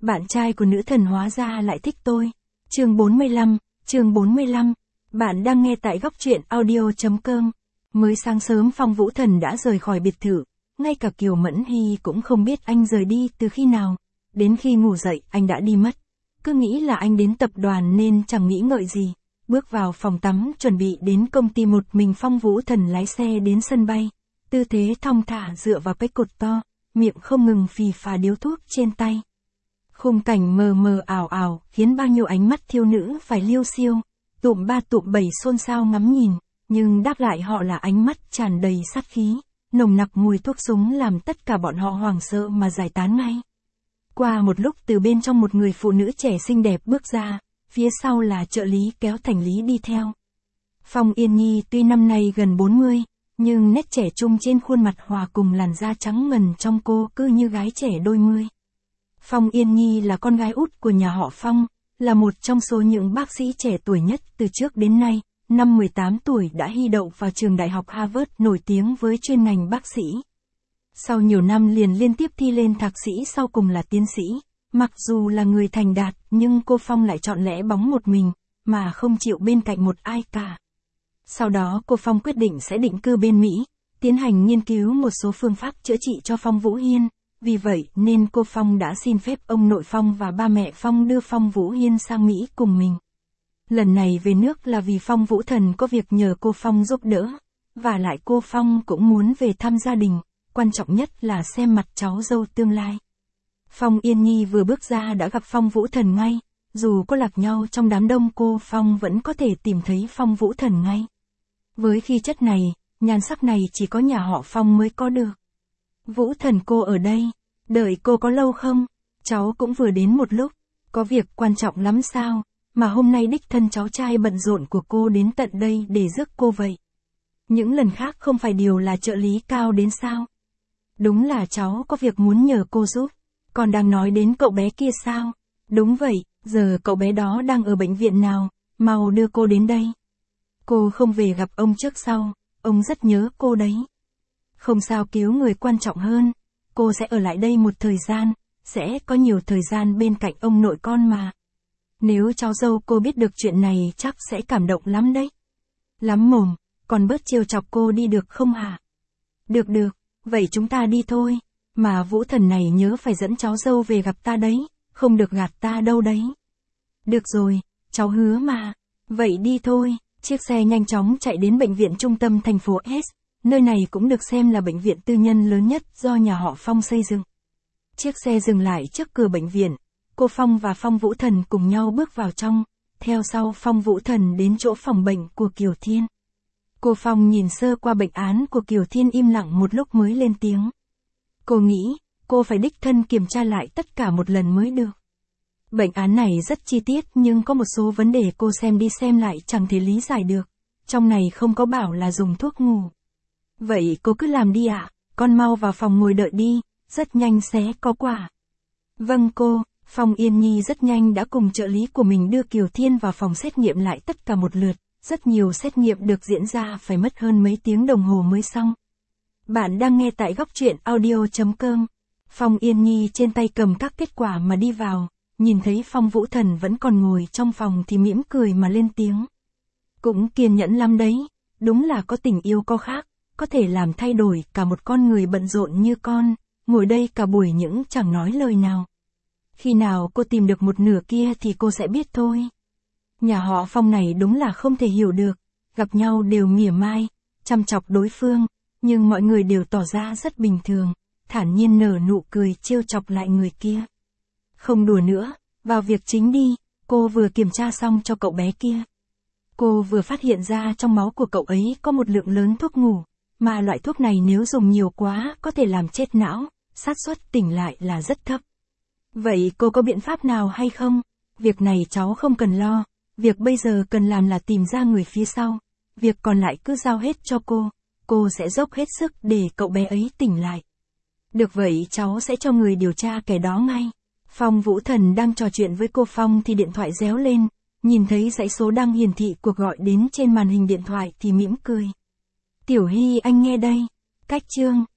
bạn trai của nữ thần hóa ra lại thích tôi. Chương 45, bạn đang nghe tại góc truyện audio.com. Mới sáng sớm Phong Vũ Thần đã rời khỏi biệt thự, ngay cả Kiều Mẫn Hy cũng không biết anh rời đi từ khi nào. Đến khi ngủ dậy anh đã đi mất. Cứ nghĩ là anh đến tập đoàn nên chẳng nghĩ ngợi gì. Bước vào phòng tắm chuẩn bị đến công ty, một mình Phong Vũ Thần lái xe đến sân bay. Tư thế thong thả dựa vào cái cột to, miệng không ngừng phì phà điếu thuốc trên tay. Khung cảnh mờ mờ ảo ảo khiến bao nhiêu ánh mắt thiêu nữ phải liêu xiêu, tụm ba tụm bảy xôn xao ngắm nhìn, nhưng đáp lại họ là ánh mắt tràn đầy sát khí, nồng nặc mùi thuốc súng làm tất cả bọn họ hoảng sợ mà giải tán ngay. Qua một lúc từ bên trong một người phụ nữ trẻ xinh đẹp bước ra, phía sau là trợ lý kéo hành lý đi theo. Phong Yên Nhi tuy năm nay gần 40, nhưng nét trẻ trung trên khuôn mặt hòa cùng làn da trắng ngần trong cô cứ như gái trẻ đôi mươi. Phong Yên Nhi là con gái út của nhà họ Phong, là một trong số những bác sĩ trẻ tuổi nhất từ trước đến nay. Năm 18 tuổi đã hy đậu vào trường đại học Harvard nổi tiếng với chuyên ngành bác sĩ. Sau nhiều năm liền liên tiếp thi lên thạc sĩ, sau cùng là tiến sĩ. Mặc dù là người thành đạt, nhưng cô Phong lại chọn lẽ bóng một mình, mà không chịu bên cạnh một ai cả. Sau đó cô Phong quyết định sẽ định cư bên Mỹ, tiến hành nghiên cứu một số phương pháp chữa trị cho Phong Vũ Hiên. Vì vậy nên cô Phong đã xin phép ông nội Phong và ba mẹ Phong đưa Phong Vũ Hiên sang Mỹ cùng mình. Lần này về nước là vì Phong Vũ Thần có việc nhờ cô Phong giúp đỡ, và lại cô Phong cũng muốn về thăm gia đình, quan trọng nhất là xem mặt cháu dâu tương lai. Phong Yên Nhi vừa bước ra đã gặp Phong Vũ Thần ngay, dù có lạc nhau trong đám đông cô Phong vẫn có thể tìm thấy Phong Vũ Thần ngay. Với khí chất này, nhan sắc này chỉ có nhà họ Phong mới có được. Vũ Thần cô ở đây, đợi cô có lâu không? Cháu cũng vừa đến một lúc, có việc quan trọng lắm sao, mà hôm nay đích thân cháu trai bận rộn của cô đến tận đây để rước cô vậy. Những lần khác không phải điều là trợ lý Cao đến sao? Đúng là cháu có việc muốn nhờ cô giúp, còn đang nói đến cậu bé kia sao? Đúng vậy, giờ cậu bé đó đang ở bệnh viện nào, mau đưa cô đến đây. Cô không về gặp ông trước sau, ông rất nhớ cô đấy. Không sao, cứu người quan trọng hơn, cô sẽ ở lại đây một thời gian, sẽ có nhiều thời gian bên cạnh ông nội con mà. Nếu cháu dâu cô biết được chuyện này chắc sẽ cảm động lắm đấy. Lắm mồm, còn bớt trêu chọc cô đi được không hả? Được, vậy chúng ta đi thôi, mà Vũ Thần này nhớ phải dẫn cháu dâu về gặp ta đấy, không được gạt ta đâu đấy. Được rồi, cháu hứa mà, vậy đi thôi. Chiếc xe nhanh chóng chạy đến bệnh viện trung tâm thành phố S, nơi này cũng được xem là bệnh viện tư nhân lớn nhất do nhà họ Phong xây dựng. Chiếc xe dừng lại trước cửa bệnh viện, cô Phong và Phong Vũ Thần cùng nhau bước vào trong, theo sau Phong Vũ Thần đến chỗ phòng bệnh của Kiều Thiên. Cô Phong nhìn sơ qua bệnh án của Kiều Thiên im lặng một lúc mới lên tiếng. Cô nghĩ, cô phải đích thân kiểm tra lại tất cả một lần mới được. Bệnh án này rất chi tiết nhưng có một số vấn đề cô xem đi xem lại chẳng thể lý giải được. Trong này không có bảo là dùng thuốc ngủ. Vậy cô cứ làm đi ạ, con mau vào phòng ngồi đợi đi, rất nhanh sẽ có quả. Vâng cô. Phong Yên Nhi rất nhanh đã cùng trợ lý của mình đưa Kiều Thiên vào phòng xét nghiệm lại tất cả một lượt. Rất nhiều xét nghiệm được diễn ra phải mất hơn mấy tiếng đồng hồ mới xong. Bạn đang nghe tại góc truyện audio.com. Phong Yên Nhi trên tay cầm các kết quả mà đi vào, nhìn thấy Phong Vũ Thần vẫn còn ngồi trong phòng thì mỉm cười mà lên tiếng. Cũng kiên nhẫn lắm đấy, đúng là có tình yêu có khác, có thể làm thay đổi cả một con người bận rộn như con, ngồi đây cả buổi những chẳng nói lời nào. Khi nào cô tìm được một nửa kia thì cô sẽ biết thôi. Nhà họ Phong này đúng là không thể hiểu được, gặp nhau đều mỉa mai, chăm chọc đối phương, nhưng mọi người đều tỏ ra rất bình thường, thản nhiên nở nụ cười trêu chọc lại người kia. Không đùa nữa, vào việc chính đi, cô vừa kiểm tra xong cho cậu bé kia. Cô vừa phát hiện ra trong máu của cậu ấy có một lượng lớn thuốc ngủ, mà loại thuốc này nếu dùng nhiều quá có thể làm chết não, xác suất tỉnh lại là rất thấp. Vậy cô có biện pháp nào hay không? Việc này cháu không cần lo, việc bây giờ cần làm là tìm ra người phía sau, việc còn lại cứ giao hết cho cô sẽ dốc hết sức để cậu bé ấy tỉnh lại. Được vậy cháu sẽ cho người điều tra kẻ đó ngay. Phong Vũ Thần đang trò chuyện với cô Phong thì điện thoại réo lên, nhìn thấy dãy số đang hiển thị cuộc gọi đến trên màn hình điện thoại thì mỉm cười. Tiểu Hy anh nghe đây. Cách chương